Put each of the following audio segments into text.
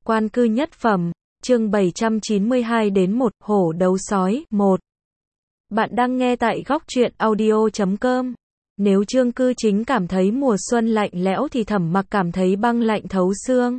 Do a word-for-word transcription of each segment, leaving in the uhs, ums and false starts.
Quan cư nhất phẩm, chương bảy trăm chín mươi hai đến một, hổ đấu sói, một. Bạn đang nghe tại góc truyện audio chấm com. Nếu Trương Cư Chính cảm thấy mùa xuân lạnh lẽo thì Thẩm Mặc cảm thấy băng lạnh thấu xương.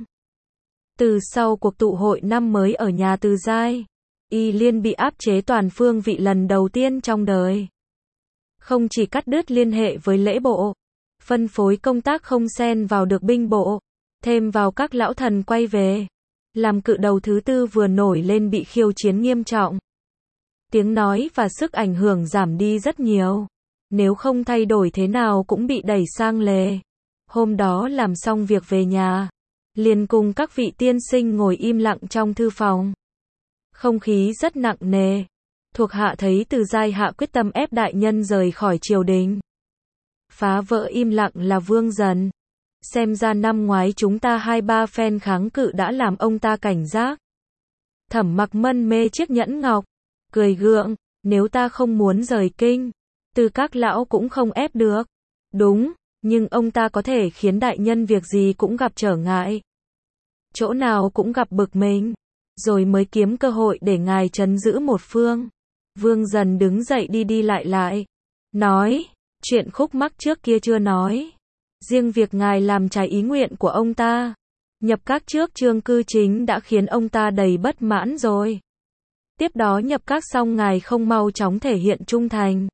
Từ sau cuộc tụ hội năm mới ở nhà Từ Giai, Y Liên bị áp chế toàn phương vị lần đầu tiên trong đời. Không chỉ cắt đứt liên hệ với lễ bộ, phân phối công tác không xen vào được binh bộ, thêm vào các lão thần quay về, làm cự đầu thứ tư vừa nổi lên bị khiêu chiến nghiêm trọng. Tiếng nói và sức ảnh hưởng giảm đi rất nhiều. Nếu không thay đổi thế nào cũng bị đẩy sang lề. Hôm đó làm xong việc về nhà, liền cùng các vị tiên sinh ngồi im lặng trong thư phòng. Không khí rất nặng nề. Thuộc hạ thấy Từ Giai hạ quyết tâm ép đại nhân rời khỏi triều đình. Phá vỡ im lặng là Vương Dần. Xem ra năm ngoái chúng ta hai ba phen kháng cự đã làm ông ta cảnh giác. Thẩm Mặc mân mê chiếc nhẫn ngọc, cười gượng, nếu ta không muốn rời kinh, Từ các lão cũng không ép được. Đúng, nhưng ông ta có thể khiến đại nhân việc gì cũng gặp trở ngại, chỗ nào cũng gặp bực mình, rồi mới kiếm cơ hội để ngài trấn giữ một phương. Vương Dần đứng dậy đi đi lại lại, nói, chuyện khúc mắc trước kia chưa nói. Riêng việc ngài làm trái ý nguyện của ông ta, nhập các trước Trương Cư Chính đã khiến ông ta đầy bất mãn rồi. Tiếp đó nhập các xong ngài không mau chóng thể hiện trung thành,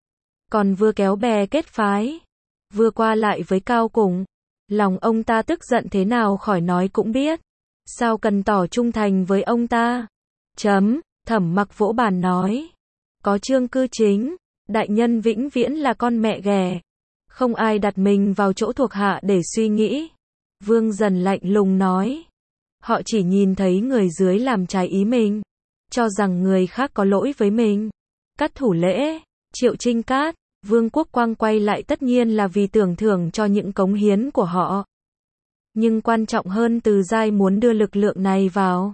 còn vừa kéo bè kết phái, vừa qua lại với Cao Củng. Lòng ông ta tức giận thế nào khỏi nói cũng biết. Sao cần tỏ trung thành với ông ta? Chấm, Thẩm Mặc vỗ bàn nói. Có Trương Cư Chính, đại nhân vĩnh viễn là con mẹ ghẻ. Không ai đặt mình vào chỗ thuộc hạ để suy nghĩ. Vương Dần lạnh lùng nói. Họ chỉ nhìn thấy người dưới làm trái ý mình, cho rằng người khác có lỗi với mình. Cắt thủ lễ, Triệu Trinh Cát, Vương Quốc Quang quay lại tất nhiên là vì tưởng thưởng cho những cống hiến của họ. Nhưng quan trọng hơn Từ Giai muốn đưa lực lượng này vào,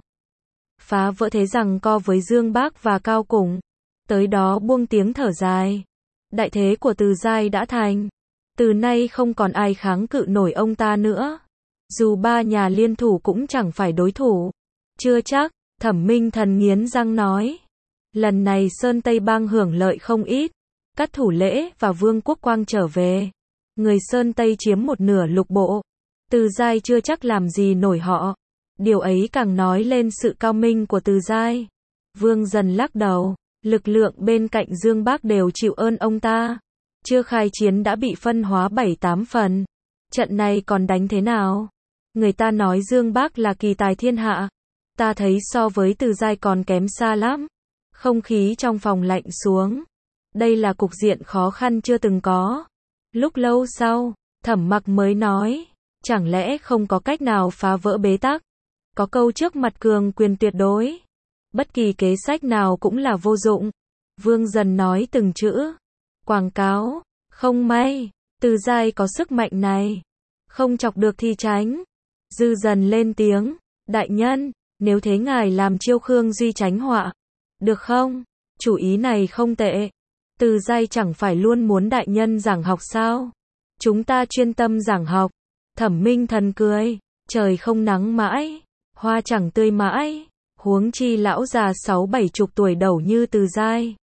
phá vỡ thế giằng co với Dương Bác và Cao Củng. Tới đó buông tiếng thở dài. Đại thế của Từ Giai đã thành. Từ nay không còn ai kháng cự nổi ông ta nữa. Dù ba nhà liên thủ cũng chẳng phải đối thủ. Chưa chắc, Thẩm Minh Thần nghiến răng nói. Lần này Sơn Tây Bang hưởng lợi không ít. Cắt thủ lễ và Vương Quốc Quang trở về, người Sơn Tây chiếm một nửa lục bộ. Từ Giai chưa chắc làm gì nổi họ. Điều ấy càng nói lên sự cao minh của Từ Giai. Vương Dần lắc đầu. Lực lượng bên cạnh Dương Bác đều chịu ơn ông ta. Chưa khai chiến đã bị phân hóa bảy tám phần. Trận này còn đánh thế nào? Người ta nói Dương Bác là kỳ tài thiên hạ. Ta thấy so với Từ Giai còn kém xa lắm. Không khí trong phòng lạnh xuống. Đây là cục diện khó khăn chưa từng có. Lúc lâu sau, Thẩm Mặc mới nói. Chẳng lẽ không có cách nào phá vỡ bế tắc? Có câu trước mặt cường quyền tuyệt đối. Bất kỳ kế sách nào cũng là vô dụng. Vương Dần nói từng chữ. Quảng cáo, không may, Từ Giai có sức mạnh này. Không chọc được thì tránh. Dư Dần lên tiếng. Đại nhân, nếu thế ngài làm chiêu Khương Duy tránh họa, được không? Chủ ý này không tệ. Từ Giai chẳng phải luôn muốn đại nhân giảng học sao? Chúng ta chuyên tâm giảng học. Thẩm Minh Thần cười. Trời không nắng mãi, hoa chẳng tươi mãi. Huống chi lão già sáu bảy chục tuổi đầu như Từ Giai.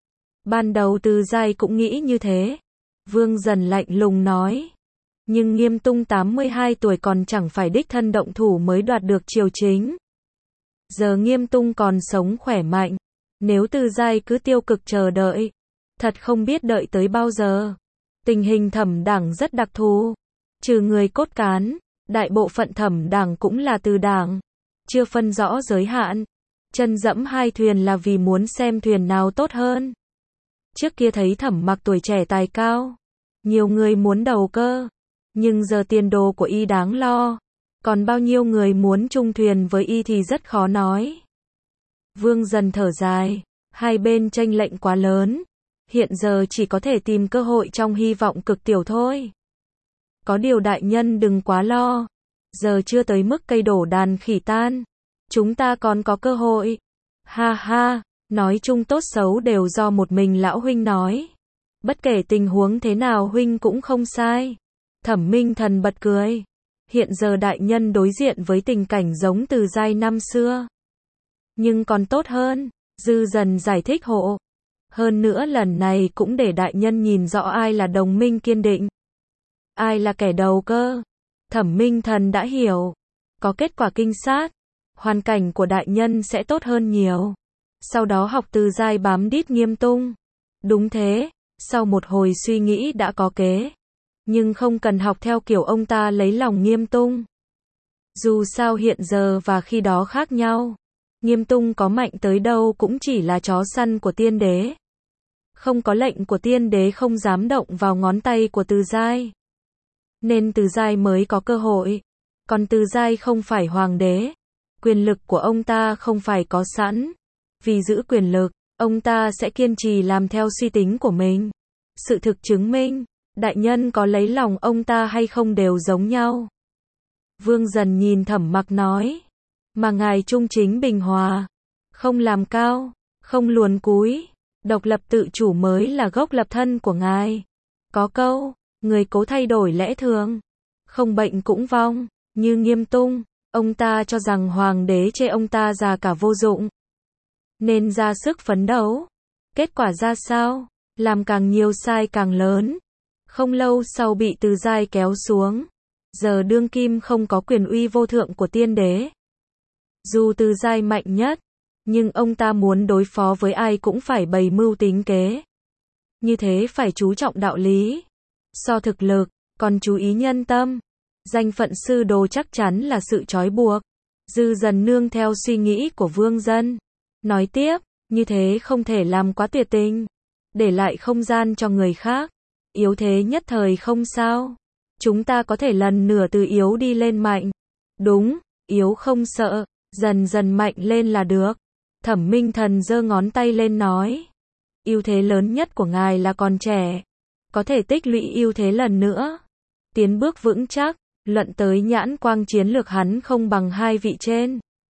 Ban đầu Từ Giai cũng nghĩ như thế. Vương Dần lạnh lùng nói. Nhưng Nghiêm Tung tám mươi hai tuổi còn chẳng phải đích thân động thủ mới đoạt được triều chính. Giờ Nghiêm Tung còn sống khỏe mạnh. Nếu Từ Giai cứ tiêu cực chờ đợi, thật không biết đợi tới bao giờ. Tình hình Thẩm đảng rất đặc thù. Trừ người cốt cán, đại bộ phận Thẩm đảng cũng là từ đảng. Chưa phân rõ giới hạn. Chân dẫm hai thuyền là vì muốn xem thuyền nào tốt hơn. Trước kia thấy Thẩm Mặc tuổi trẻ tài cao, nhiều người muốn đầu cơ. Nhưng giờ tiền đồ của y đáng lo. Còn bao nhiêu người muốn chung thuyền với y thì rất khó nói. Vương Dần thở dài. Hai bên chênh lệch quá lớn. Hiện giờ chỉ có thể tìm cơ hội trong hy vọng cực tiểu thôi. Có điều đại nhân đừng quá lo. Giờ chưa tới mức cây đổ đàn khỉ tan. Chúng ta còn có cơ hội. Ha ha, nói chung tốt xấu đều do một mình lão huynh nói. Bất kể tình huống thế nào huynh cũng không sai. Thẩm Minh Thần bật cười. Hiện giờ đại nhân đối diện với tình cảnh giống Từ Giai năm xưa. Nhưng còn tốt hơn, Dư Dần giải thích hộ. Hơn nữa lần này cũng để đại nhân nhìn rõ ai là đồng minh kiên định. Ai là kẻ đầu cơ. Thẩm Minh Thần đã hiểu. Có kết quả kinh sát, hoàn cảnh của đại nhân sẽ tốt hơn nhiều. Sau đó học Từ Giai bám đít Nghiêm Tung. Đúng thế, sau một hồi suy nghĩ đã có kế. Nhưng không cần học theo kiểu ông ta lấy lòng Nghiêm Tung. Dù sao hiện giờ và khi đó khác nhau. Nghiêm Tung có mạnh tới đâu cũng chỉ là chó săn của tiên đế. Không có lệnh của tiên đế không dám động vào ngón tay của Từ Giai. Nên Từ Giai mới có cơ hội. Còn Từ Giai không phải hoàng đế. Quyền lực của ông ta không phải có sẵn. Vì giữ quyền lực, ông ta sẽ kiên trì làm theo suy tính của mình. Sự thực chứng minh, đại nhân có lấy lòng ông ta hay không đều giống nhau. Vương Dần nhìn Thẩm Mặc nói. Mà ngài trung chính bình hòa. Không làm cao, không luồn cúi. Độc lập tự chủ mới là gốc lập thân của ngài. Có câu, người cố thay đổi lẽ thường. Không bệnh cũng vong, như Nghiêm Tung. Ông ta cho rằng hoàng đế chê ông ta già cả vô dụng. Nên ra sức phấn đấu. Kết quả ra sao? Làm càng nhiều sai càng lớn. Không lâu sau bị Từ Giai kéo xuống. Giờ đương kim không có quyền uy vô thượng của tiên đế. Dù Từ Giai mạnh nhất, nhưng ông ta muốn đối phó với ai cũng phải bày mưu tính kế. Như thế phải chú trọng đạo lý. So thực lực, còn chú ý nhân tâm. Danh phận sư đồ chắc chắn là sự trói buộc. Dư Dần nương theo suy nghĩ của Vương Dân. Nói tiếp, như thế không thể làm quá tuyệt tình. Để lại không gian cho người khác. Yếu thế nhất thời không sao. Chúng ta có thể lần nửa từ yếu đi lên mạnh. Đúng, yếu không sợ, dần dần mạnh lên là được. Thẩm Minh Thần giơ ngón tay lên nói. Ưu thế lớn nhất của ngài là còn trẻ. Có thể tích lũy ưu thế lần nữa. Tiến bước vững chắc. Luận tới nhãn quang chiến lược hắn không bằng hai vị trên.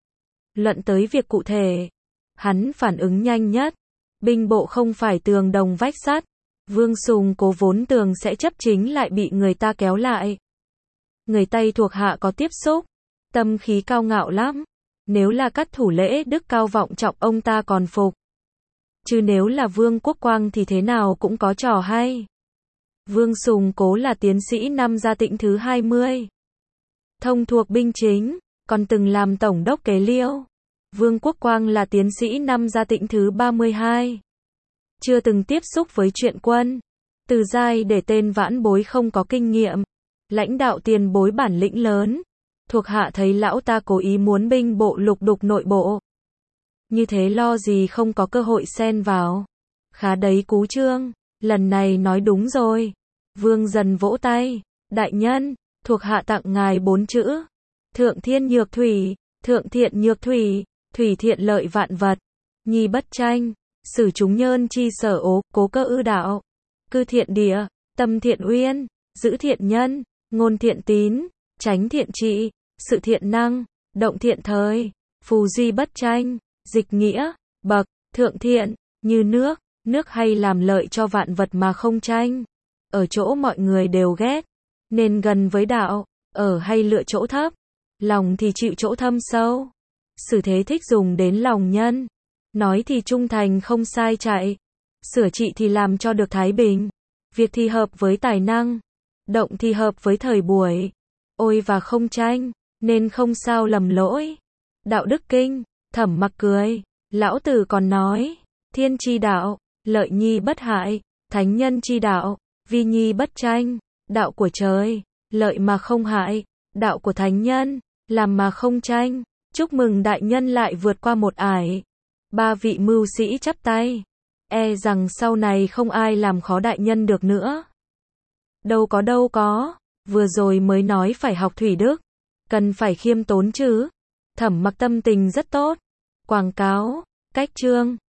Luận tới việc cụ thể. Hắn phản ứng nhanh nhất. Binh bộ không phải tường đồng vách sắt. Vương Sùng Cố vốn tường sẽ chấp chính lại bị người ta kéo lại. Người Tây thuộc hạ có tiếp xúc. Tâm khí cao ngạo lắm. Nếu là Cát Thủ Lễ đức cao vọng trọng ông ta còn phục. Chứ nếu là Vương Quốc Quang thì thế nào cũng có trò hay. Vương Sùng Cố là tiến sĩ năm Gia Tĩnh thứ hai mươi. Thông thuộc binh chính, còn từng làm tổng đốc Kế Liêu. Vương Quốc Quang là tiến sĩ năm Gia Tĩnh thứ ba mươi hai. Chưa từng tiếp xúc với chuyện quân. Từ Giai để tên vãn bối không có kinh nghiệm. Lãnh đạo tiền bối bản lĩnh lớn. Thuộc hạ thấy lão ta cố ý muốn binh bộ lục đục nội bộ. Như thế lo gì không có cơ hội xen vào. Khá đấy Cú Trương. Lần này nói đúng rồi. Vương Dần vỗ tay. Đại nhân, thuộc hạ tặng ngài bốn chữ. Thượng thiên nhược thủy, thượng thiện nhược thủy, thủy thiện lợi vạn vật. Nhi bất tranh, xử chúng nhơn chi sở ố, cố cơ ư đạo. Cư thiện địa, tâm thiện uyên, giữ thiện nhân, ngôn thiện tín, tránh thiện trị, sự thiện năng, động thiện thời, phù duy bất tranh, dịch nghĩa, bậc, thượng thiện, như nước. Nước hay làm lợi cho vạn vật mà không tranh. Ở chỗ mọi người đều ghét. Nên gần với đạo. Ở hay lựa chỗ thấp. Lòng thì chịu chỗ thâm sâu. Sử thế thích dùng đến lòng nhân. Nói thì trung thành không sai chạy. Sửa trị thì làm cho được thái bình. Việc thì hợp với tài năng. Động thì hợp với thời buổi. Ôi và không tranh. Nên không sao lầm lỗi. Đạo đức kinh. Thẩm Mặc cười. Lão Tử còn nói. Thiên chi đạo. Lợi nhi bất hại, thánh nhân chi đạo, vi nhi bất tranh, đạo của trời, lợi mà không hại, đạo của thánh nhân, làm mà không tranh. Chúc mừng đại nhân lại vượt qua một ải. Ba vị mưu sĩ chắp tay. E rằng sau này không ai làm khó đại nhân được nữa. Đâu có đâu có, vừa rồi mới nói phải học thủy đức, cần phải khiêm tốn chứ. Thẩm Mặc tâm tình rất tốt. Quảng cáo, cách chương.